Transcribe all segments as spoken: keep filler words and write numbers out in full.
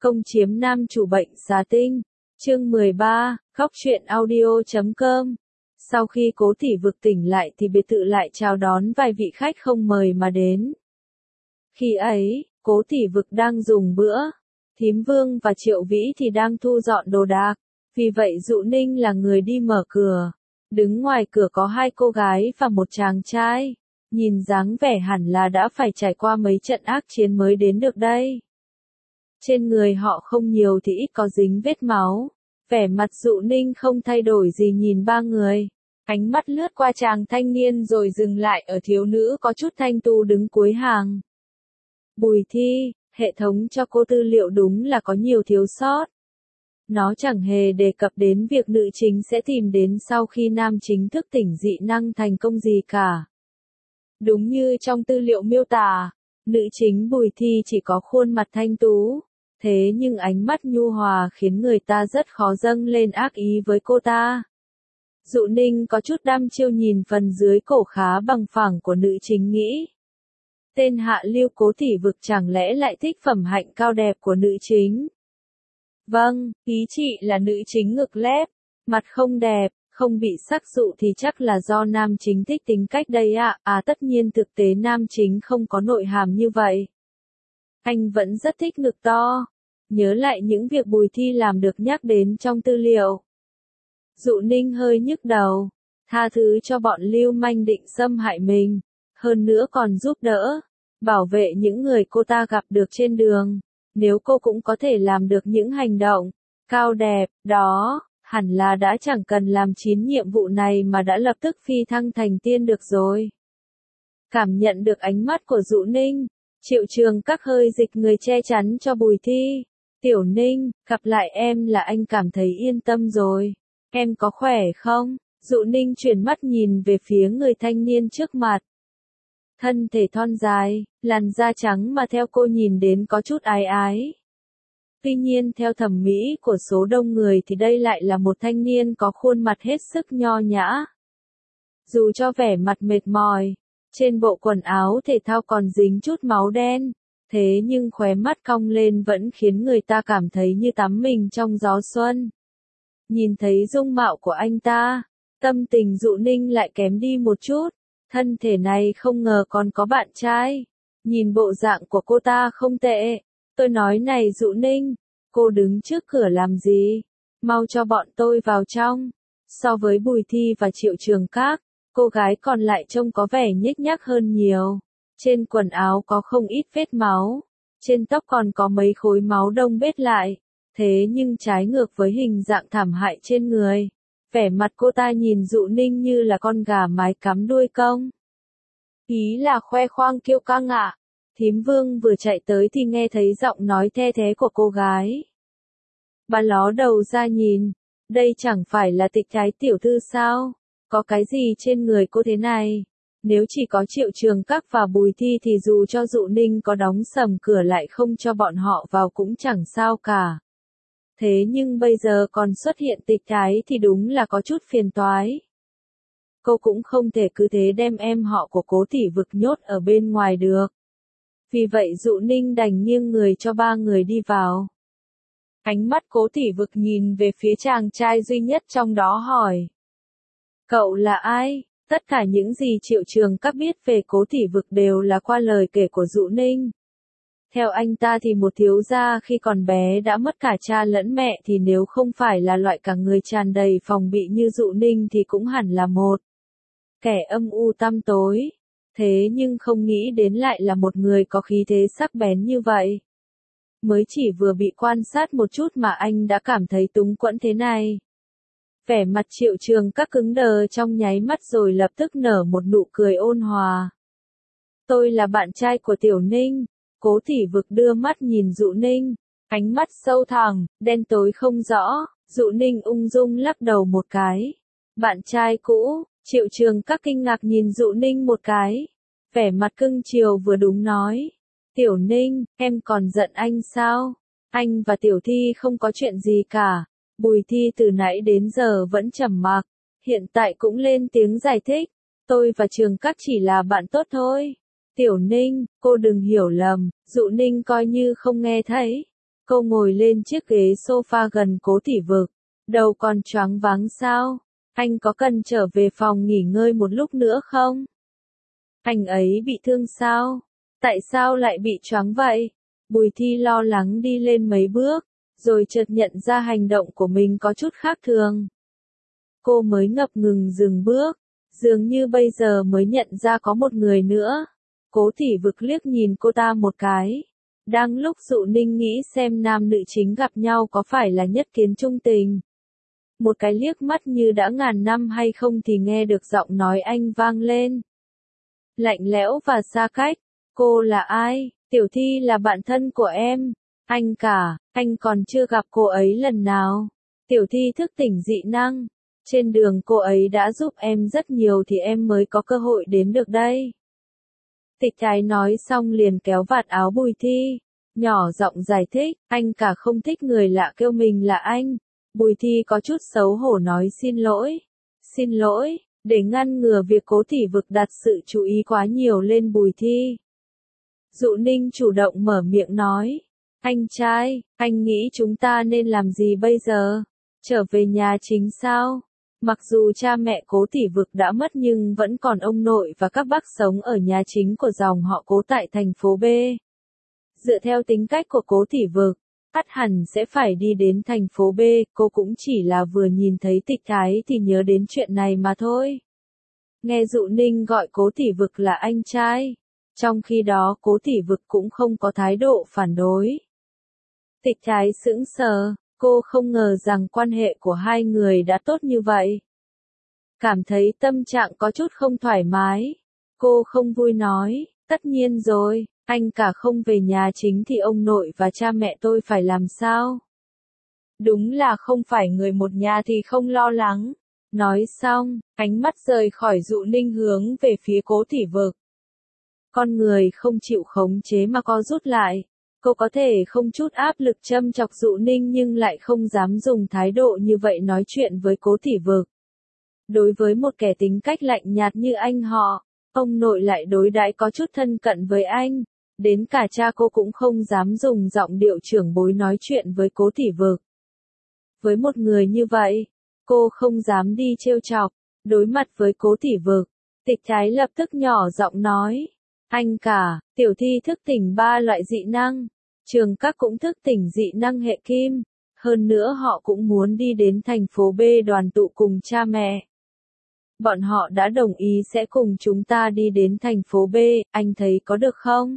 Công chiếm nam chủ bệnh xà tinh. Chương mười ba, Khóc truyện audio chấm com. Sau khi Cố Thị Vực tỉnh lại thì biệt thự lại chào đón vài vị khách không mời mà đến. Khi ấy, Cố Thị Vực đang dùng bữa, Thím Vương và Triệu Vĩ thì đang thu dọn đồ đạc, vì vậy Dụ Ninh là người đi mở cửa. Đứng ngoài cửa có hai cô gái và một chàng trai, nhìn dáng vẻ hẳn là đã phải trải qua mấy trận ác chiến mới đến được đây. Trên người họ không nhiều thì ít có dính vết máu, vẻ mặt Dụ Ninh không thay đổi gì nhìn ba người. Ánh mắt lướt qua chàng thanh niên rồi dừng lại ở thiếu nữ có chút thanh tu đứng cuối hàng. Bùi Thi, hệ thống cho cô tư liệu đúng là có nhiều thiếu sót. Nó chẳng hề đề cập đến việc nữ chính sẽ tìm đến sau khi nam chính thức tỉnh dị năng thành công gì cả. Đúng như trong tư liệu miêu tả, nữ chính Bùi Thi chỉ có khuôn mặt thanh tú, thế nhưng ánh mắt nhu hòa khiến người ta rất khó dâng lên ác ý với cô ta. Dụ Ninh có chút đăm chiêu nhìn phần dưới cổ khá bằng phẳng của nữ chính nghĩ. Tên hạ lưu Cố Thị Vực chẳng lẽ lại thích phẩm hạnh cao đẹp của nữ chính? Vâng, ý chị là nữ chính ngực lép, mặt không đẹp, không bị sắc dụ thì chắc là do nam chính thích tính cách đây ạ. À. à tất nhiên thực tế nam chính không có nội hàm như vậy. Anh vẫn rất thích ngực to. Nhớ lại những việc Bùi Thi làm được nhắc đến trong tư liệu. Dụ Ninh hơi nhức đầu, tha thứ cho bọn lưu manh định xâm hại mình, hơn nữa còn giúp đỡ, bảo vệ những người cô ta gặp được trên đường. Nếu cô cũng có thể làm được những hành động cao đẹp đó, hẳn là đã chẳng cần làm chín nhiệm vụ này mà đã lập tức phi thăng thành tiên được rồi. Cảm nhận được ánh mắt của Dụ Ninh, Triệu Trường Các hơi dịch người che chắn cho Bùi Thi. Tiểu Ninh, gặp lại em là anh cảm thấy yên tâm rồi. Em có khỏe không? Dụ Ninh chuyển mắt nhìn về phía người thanh niên trước mặt. Thân thể thon dài, làn da trắng mà theo cô nhìn đến có chút ái ái. Tuy nhiên theo thẩm mỹ của số đông người thì đây lại là một thanh niên có khuôn mặt hết sức nho nhã. Dù cho vẻ mặt mệt mỏi, trên bộ quần áo thể thao còn dính chút máu đen, thế nhưng khóe mắt cong lên vẫn khiến người ta cảm thấy như tắm mình trong gió xuân. Nhìn thấy dung mạo của anh ta, tâm tình Dụ Ninh lại kém đi một chút. Thân thể này không ngờ còn có bạn trai. Nhìn bộ dạng của cô ta không tệ. Tôi nói này Dụ Ninh, cô đứng trước cửa làm gì? Mau cho bọn tôi vào trong. So với Bùi Thi và Triệu Trường Các, cô gái còn lại trông có vẻ nhếch nhác hơn nhiều. Trên quần áo có không ít vết máu. Trên tóc còn có mấy khối máu đông bết lại. Thế nhưng trái ngược với hình dạng thảm hại trên người. Vẻ mặt cô ta nhìn Dụ Ninh như là con gà mái cắm đuôi công. Ý là khoe khoang kiêu căng ạ. Thím Vương vừa chạy tới thì nghe thấy giọng nói the thế của cô gái. Bà ló đầu ra nhìn. Đây chẳng phải là Tịch Thái tiểu thư sao? Có cái gì trên người cô thế này? Nếu chỉ có Triệu Trường Các và Bùi Thi thì dù cho Dụ Ninh có đóng sầm cửa lại không cho bọn họ vào cũng chẳng sao cả. Thế nhưng bây giờ còn xuất hiện Tịch Thái thì đúng là có chút phiền toái. Cô cũng không thể cứ thế đem em họ của Cố Thị Vực nhốt ở bên ngoài được. Vì vậy Dụ Ninh đành nghiêng người cho ba người đi vào. Ánh mắt Cố Thị Vực nhìn về phía chàng trai duy nhất trong đó hỏi. Cậu là ai? Tất cả những gì Triệu Trường Các biết về Cố Thị Vực đều là qua lời kể của Dụ Ninh. Theo anh ta thì một thiếu gia khi còn bé đã mất cả cha lẫn mẹ thì nếu không phải là loại cả người tràn đầy phòng bị như Dụ Ninh thì cũng hẳn là một kẻ âm u tăm tối. Thế nhưng không nghĩ đến lại là một người có khí thế sắc bén như vậy. Mới chỉ vừa bị quan sát một chút mà anh đã cảm thấy túng quẫn thế này. Vẻ mặt Triệu Trường Các cứng đờ trong nháy mắt rồi lập tức nở một nụ cười ôn hòa. Tôi là bạn trai của Tiểu Ninh. Cố Thị Vực đưa mắt nhìn Dụ Ninh, ánh mắt sâu thẳm, đen tối không rõ. Dụ Ninh ung dung lắc đầu một cái. Bạn trai cũ? Triệu Trường Các kinh ngạc nhìn Dụ Ninh một cái. Vẻ mặt cưng chiều vừa đúng nói. Tiểu Ninh, em còn giận anh sao? Anh và Tiểu Thi không có chuyện gì cả. Bùi Thi từ nãy đến giờ vẫn trầm mặc, hiện tại cũng lên tiếng giải thích. Tôi và Trường Các chỉ là bạn tốt thôi. Tiểu Ninh, cô đừng hiểu lầm, Dụ Ninh coi như không nghe thấy. Cô ngồi lên chiếc ghế sofa gần Cố Thị Vực. Đầu còn choáng váng sao? Anh có cần trở về phòng nghỉ ngơi một lúc nữa không? Anh ấy bị thương sao? Tại sao lại bị choáng vậy? Bùi Thi lo lắng đi lên mấy bước, rồi chợt nhận ra hành động của mình có chút khác thường. Cô mới ngập ngừng dừng bước, dường như bây giờ mới nhận ra có một người nữa. Cố Thị Vực liếc nhìn cô ta một cái. Đang lúc Dụ Ninh nghĩ xem nam nữ chính gặp nhau có phải là nhất kiến chung tình. Một cái liếc mắt như đã ngàn năm hay không thì nghe được giọng nói anh vang lên. Lạnh lẽo và xa cách. Cô là ai? Tiểu Thi là bạn thân của em. Anh cả, anh còn chưa gặp cô ấy lần nào. Tiểu Thi thức tỉnh dị năng. Trên đường cô ấy đã giúp em rất nhiều thì em mới có cơ hội đến được đây. Tịch Thái nói xong liền kéo vạt áo Bùi Thi. Nhỏ giọng giải thích, anh cả không thích người lạ kêu mình là anh. Bùi Thi có chút xấu hổ nói xin lỗi. Xin lỗi, để ngăn ngừa việc Cố Thị Vực đặt sự chú ý quá nhiều lên Bùi Thi. Dụ Ninh chủ động mở miệng nói. Anh trai, anh nghĩ chúng ta nên làm gì bây giờ? Trở về nhà chính sao? Mặc dù cha mẹ Cố Thị Vực đã mất nhưng vẫn còn ông nội và các bác sống ở nhà chính của dòng họ Cố tại thành phố B. Dựa theo tính cách của Cố Thị Vực, ắt hẳn sẽ phải đi đến thành phố B, cô cũng chỉ là vừa nhìn thấy Tịch Thái thì nhớ đến chuyện này mà thôi. Nghe Dụ Ninh gọi Cố Thị Vực là anh trai, trong khi đó Cố Thị Vực cũng không có thái độ phản đối. Tịch Thái sững sờ, cô không ngờ rằng quan hệ của hai người đã tốt như vậy. Cảm thấy tâm trạng có chút không thoải mái, cô không vui nói, tất nhiên rồi. Anh cả không về nhà chính thì ông nội và cha mẹ tôi phải làm sao? Đúng là không phải người một nhà thì không lo lắng. Nói xong, ánh mắt rời khỏi Dụ Ninh hướng về phía Cố Thị Vực. Con người không chịu khống chế mà co rút lại. Cô có thể không chút áp lực châm chọc Dụ Ninh nhưng lại không dám dùng thái độ như vậy nói chuyện với Cố Thị Vực. Đối với một kẻ tính cách lạnh nhạt như anh họ, ông nội lại đối đãi có chút thân cận với anh. Đến cả cha cô cũng không dám dùng giọng điệu trưởng bối nói chuyện với Cố Thị Vực. Với một người như vậy, cô không dám đi trêu chọc. Đối mặt với Cố Thị Vực, Tịch Thái lập tức nhỏ giọng nói. Anh cả, Tiểu Thi thức tỉnh ba loại dị năng. Trường Các cũng thức tỉnh dị năng hệ kim. Hơn nữa họ cũng muốn đi đến thành phố B đoàn tụ cùng cha mẹ. Bọn họ đã đồng ý sẽ cùng chúng ta đi đến thành phố B, anh thấy có được không?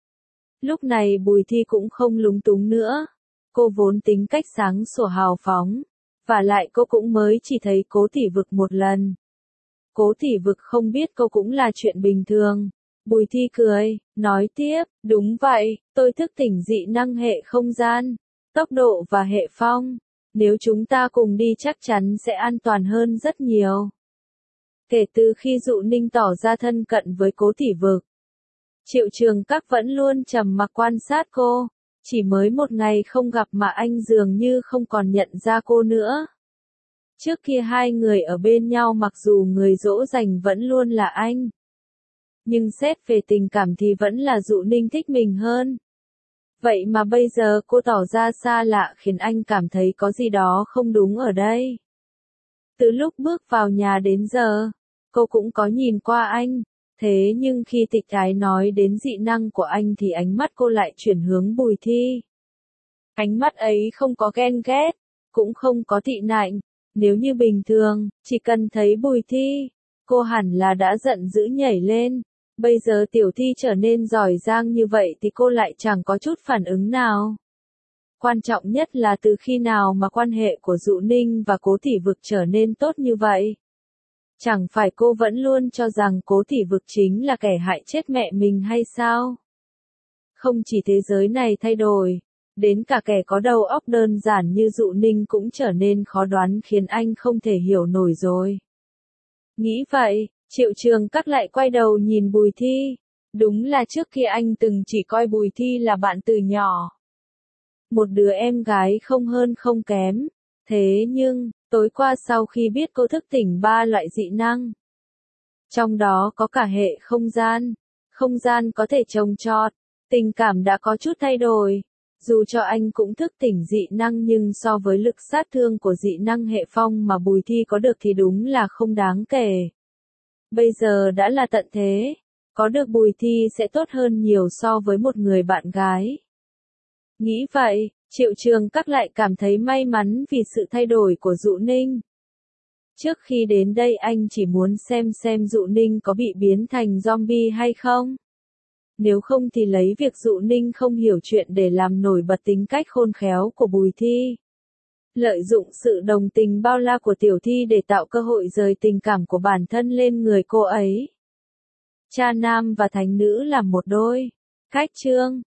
Lúc này Bùi Thi cũng không lúng túng nữa. Cô vốn tính cách sáng sủa hào phóng. Và lại cô cũng mới chỉ thấy Cố Thị Vực một lần. Cố Thị Vực không biết cô cũng là chuyện bình thường. Bùi Thi cười, nói tiếp, đúng vậy, tôi thức tỉnh dị năng hệ không gian, tốc độ và hệ phong. Nếu chúng ta cùng đi chắc chắn sẽ an toàn hơn rất nhiều. Kể từ khi Dụ Ninh tỏ ra thân cận với Cố Thị Vực, Triệu Trường Các vẫn luôn trầm mặc quan sát cô. Chỉ mới một ngày không gặp mà anh dường như không còn nhận ra cô nữa. Trước kia hai người ở bên nhau mặc dù người dỗ dành vẫn luôn là anh. Nhưng xét về tình cảm thì vẫn là Dụ Ninh thích mình hơn. Vậy mà bây giờ cô tỏ ra xa lạ khiến anh cảm thấy có gì đó không đúng ở đây. Từ lúc bước vào nhà đến giờ, cô cũng có nhìn qua anh. Thế nhưng khi Tịch Thái nói đến dị năng của anh thì ánh mắt cô lại chuyển hướng Bùi Thi. Ánh mắt ấy không có ghen ghét, cũng không có tị nạnh. Nếu như bình thường, chỉ cần thấy Bùi Thi, cô hẳn là đã giận dữ nhảy lên. Bây giờ Tiểu Thi trở nên giỏi giang như vậy thì cô lại chẳng có chút phản ứng nào. Quan trọng nhất là từ khi nào mà quan hệ của Dụ Ninh và Cố Thị Vực trở nên tốt như vậy. Chẳng phải cô vẫn luôn cho rằng Cố Thị Vực chính là kẻ hại chết mẹ mình hay sao? Không chỉ thế giới này thay đổi, đến cả kẻ có đầu óc đơn giản như Dụ Ninh cũng trở nên khó đoán khiến anh không thể hiểu nổi rồi. Nghĩ vậy, Triệu Trường Các lại quay đầu nhìn Bùi Thi. Đúng là trước kia anh từng chỉ coi Bùi Thi là bạn từ nhỏ. Một đứa em gái không hơn không kém. Thế nhưng, tối qua sau khi biết cô thức tỉnh ba loại dị năng, trong đó có cả hệ không gian, không gian có thể trồng trọt, tình cảm đã có chút thay đổi. Dù cho anh cũng thức tỉnh dị năng nhưng so với lực sát thương của dị năng hệ phong mà Bùi Thi có được thì đúng là không đáng kể. Bây giờ đã là tận thế, có được Bùi Thi sẽ tốt hơn nhiều so với một người bạn gái. Nghĩ vậy, Triệu Trường Các lại cảm thấy may mắn vì sự thay đổi của Dụ Ninh. Trước khi đến đây anh chỉ muốn xem xem Dụ Ninh có bị biến thành zombie hay không. Nếu không thì lấy việc Dụ Ninh không hiểu chuyện để làm nổi bật tính cách khôn khéo của Bùi Thi. Lợi dụng sự đồng tình bao la của Tiểu Thi để tạo cơ hội rời tình cảm của bản thân lên người cô ấy. Cha nam và thánh nữ làm một đôi. Khách chương.